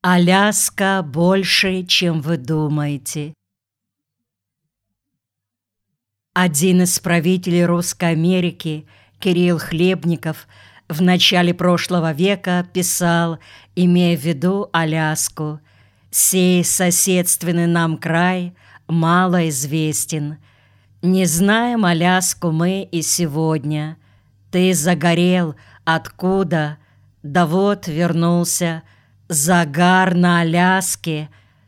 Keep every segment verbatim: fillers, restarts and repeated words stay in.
Аляска больше, чем вы думаете. Один из правителей Русской Америки, Кирилл Хлебников, в начале прошлого века писал, имея в виду Аляску: «Сей соседственный нам край мало известен. Не знаем Аляску мы и сегодня. Ты загорел, откуда? Да вот вернулся. Загар на Аляске.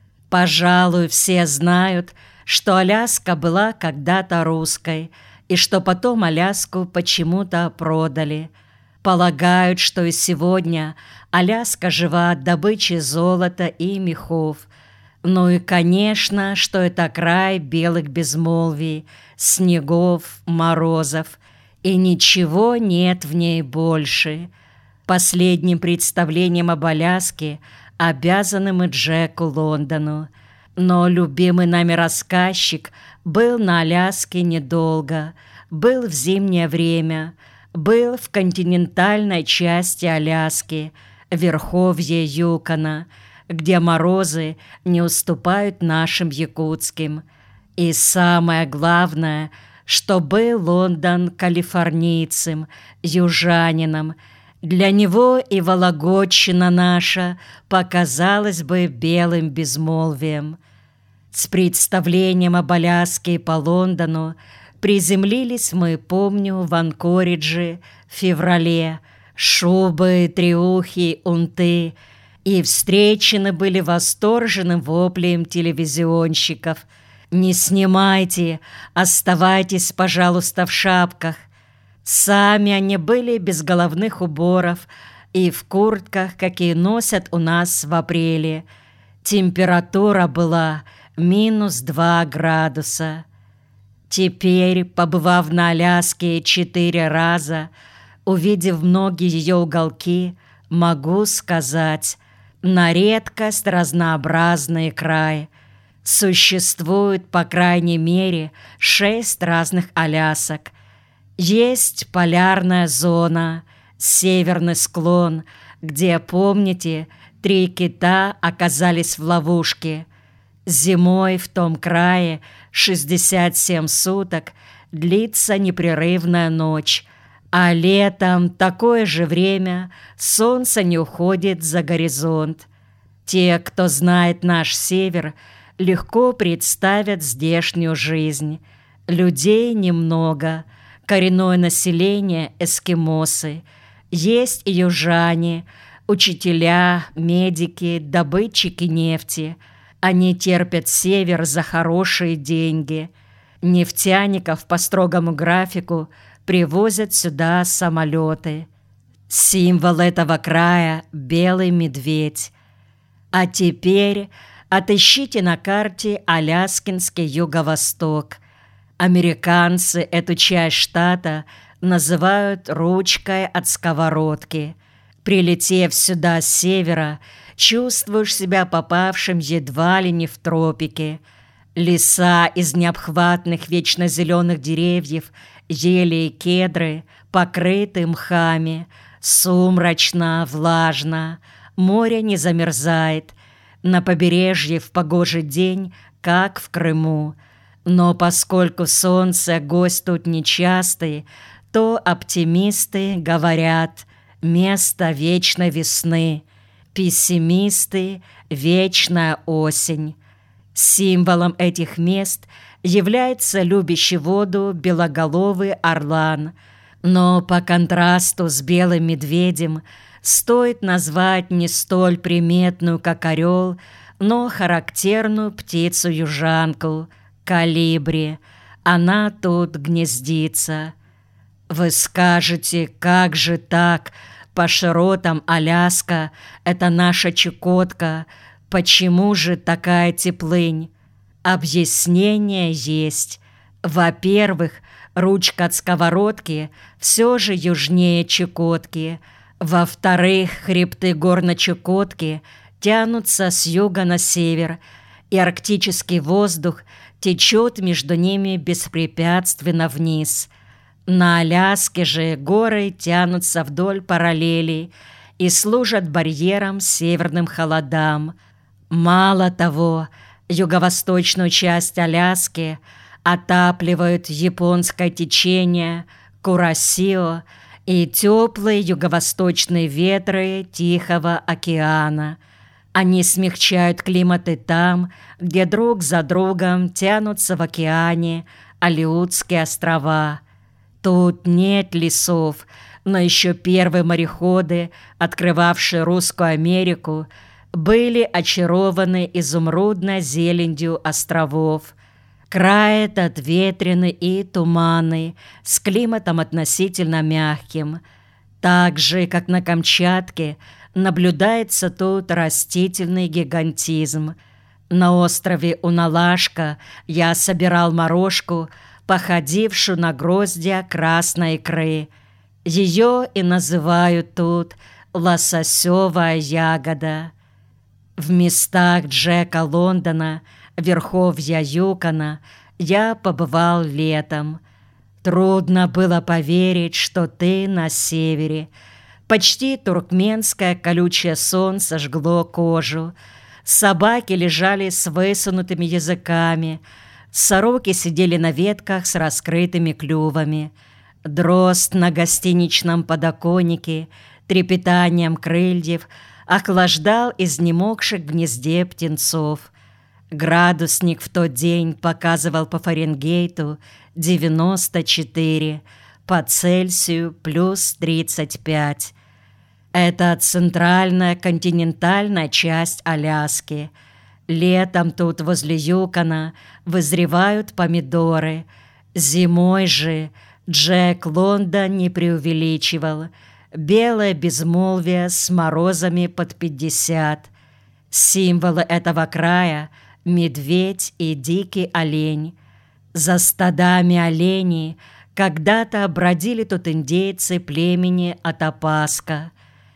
Пожалуй, все знают, что Аляска была когда-то русской, и что потом Аляску почему-то продали. Полагают, что и сегодня Аляска жива от добычи золота и мехов. Ну и, конечно, что это край белых безмолвий, снегов, морозов, и ничего нет в ней больше». Последним представлением об Аляске обязаны мы Джеку Лондону. Но любимый нами рассказчик был на Аляске недолго, был в зимнее время, был в континентальной части Аляски, верховье Юкона, где морозы не уступают нашим якутским. И самое главное, что был Лондон калифорнийцем, южанином. Для него и Вологодчина наша показалась бы белым безмолвием. С представлением об Аляске по Лондону приземлились мы, помню, в Анкоридже в феврале, шубы, триухи, унты, и встречены были восторженным воплем телевизионщиков: «Не снимайте, оставайтесь, пожалуйста, в шапках». Сами они были без головных уборов и в куртках, какие носят у нас в апреле. Температура была минус два градуса. Теперь, побывав на Аляске четыре раза, увидев многие ее уголки, могу сказать: на редкость разнообразный край. Существует, по крайней мере, шесть разных Алясок. Есть полярная зона, северный склон, где, помните, три кита оказались в ловушке. Зимой в том крае шестьдесят семь суток длится непрерывная ночь, а летом такое же время солнце не уходит за горизонт. Те, кто знает наш север, легко представят здешнюю жизнь. Людей немного. Коренное население – эскимосы. Есть и южане, учителя, медики, добытчики нефти. Они терпят север за хорошие деньги. Нефтяников по строгому графику привозят сюда самолеты. Символ этого края – белый медведь. А теперь отыщите на карте Аляскинский юго-восток. Американцы эту часть штата называют ручкой от сковородки. Прилетев сюда с севера, чувствуешь себя попавшим едва ли не в тропики. Леса из необхватных вечно зеленых деревьев, ели и кедры, покрыты мхами. Сумрачно, влажно, море не замерзает. На побережье в погожий день, как в Крыму. Но поскольку солнце гость тут нечастый, то оптимисты говорят: место вечной весны, пессимисты — вечная осень. Символом этих мест является любящий воду белоголовый орлан, но по контрасту с белым медведем стоит назвать не столь приметную, как орел, но характерную птицу-южанку — колибри. Она тут гнездится. Вы скажете: как же так? По широтам Аляска — это наша Чукотка. Почему же такая теплынь? Объяснение есть. Во-первых, ручка от сковородки все же южнее Чукотки. Во-вторых, хребты гор на Чукотке тянутся с юга на север, и арктический воздух течет между ними беспрепятственно вниз. На Аляске же горы тянутся вдоль параллелей, и служат барьером северным холодам. Мало того, юго-восточную часть Аляски отапливают японское течение Курасио и теплые юго-восточные ветры Тихого океана. Они смягчают климаты там, где друг за другом тянутся в океане Алеутские острова. Тут нет лесов, но еще первые мореходы, открывавшие Русскую Америку, были очарованы изумрудной зеленью островов. Край этот ветреный и туманный, с климатом относительно мягким. Так же, как на Камчатке, наблюдается тут растительный гигантизм. На острове Уналашка я собирал морожку, походившую на гроздья красной икры. Ее и называют тут лососевая ягода. В местах Джека Лондона, верховья Юкона, я побывал летом. Трудно было поверить, что ты на севере. Почти туркменское колючее солнце жгло кожу. Собаки лежали с высунутыми языками. Сороки сидели на ветках с раскрытыми клювами. Дрозд на гостиничном подоконнике трепетанием крыльев охлаждал изнемогших в гнезде птенцов. Градусник в тот день показывал по Фаренгейту девяносто четыре, по Цельсию плюс тридцать пять. Это центральная континентальная часть Аляски. Летом тут возле Юкона вызревают помидоры. Зимой же Джек Лондон не преувеличивал. Белое безмолвие с морозами под пятьдесят. Символы этого края — медведь и дикий олень. За стадами оленей когда-то бродили тут индейцы племени Атапаска.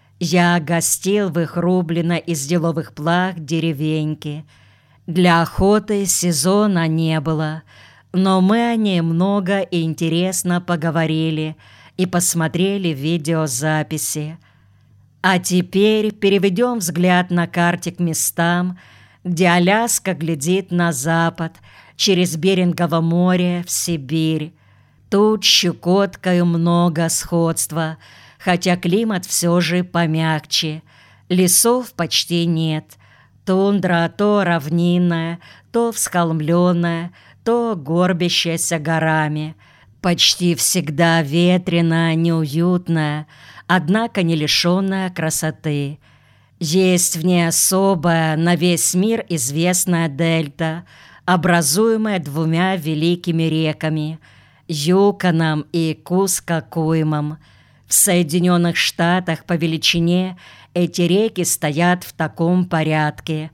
Я гостил в их рублено из еловых плах деревеньке. Для охоты сезона не было, но мы о ней много и интересно поговорили и посмотрели видеозаписи. А теперь переведем взгляд на карте к местам, где Аляска глядит на запад, через Берингово море в Сибирь. Тут с Чукоткою много сходства, хотя климат все же помягче. Лесов почти нет. Тундра то равнинная, то всхолмленная, то горбящаяся горами. Почти всегда ветреная, неуютная, однако не лишенная красоты. Есть в ней особая, на весь мир известная дельта, образуемая двумя великими реками – Юконом и Кускокуймом. В Соединенных Штатах по величине эти реки стоят в таком порядке: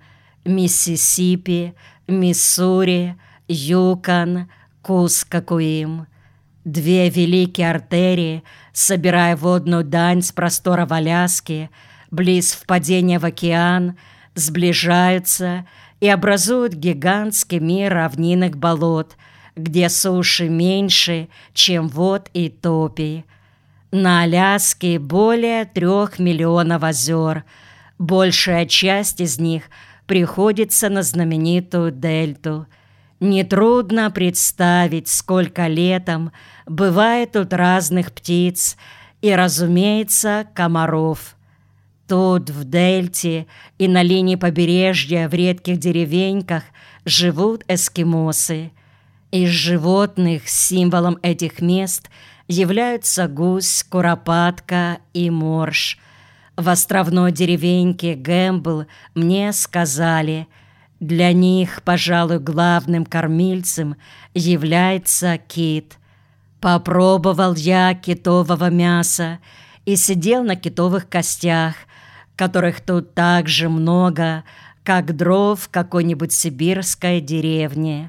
Миссисипи, Миссури, Юкон, Кускокуим. Две великие артерии, собирая водную дань с просторов Аляски, близ впадения в океан, сближаются и образуют гигантский мир равнинных болот, где суши меньше, чем вод и топи. На Аляске более трех миллионов озер. Большая часть из них приходится на знаменитую дельту. Нетрудно представить, сколько летом бывает тут разных птиц и, разумеется, комаров. Тут, в дельте и на линии побережья, в редких деревеньках живут эскимосы. Из животных символом этих мест являются гусь, куропатка и морж. В островной деревеньке Гэмбл мне сказали, для них, пожалуй, главным кормильцем является кит. Попробовал я китового мяса и сидел на китовых костях, которых тут так же много, как дров в какой-нибудь сибирской деревне.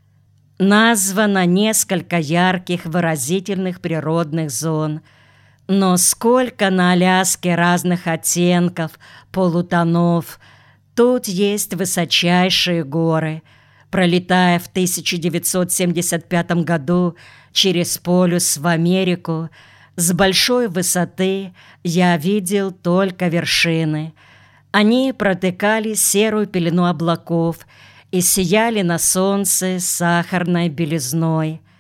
Названо несколько ярких выразительных природных зон, но сколько на Аляске разных оттенков, полутонов. Тут есть высочайшие горы. Пролетая в тысяча девятьсот семьдесят пятом году через полюс в Америку, С большой высоты я видел только вершины. Они протыкали серую пелену облаков и сияли на солнце сахарной белизной.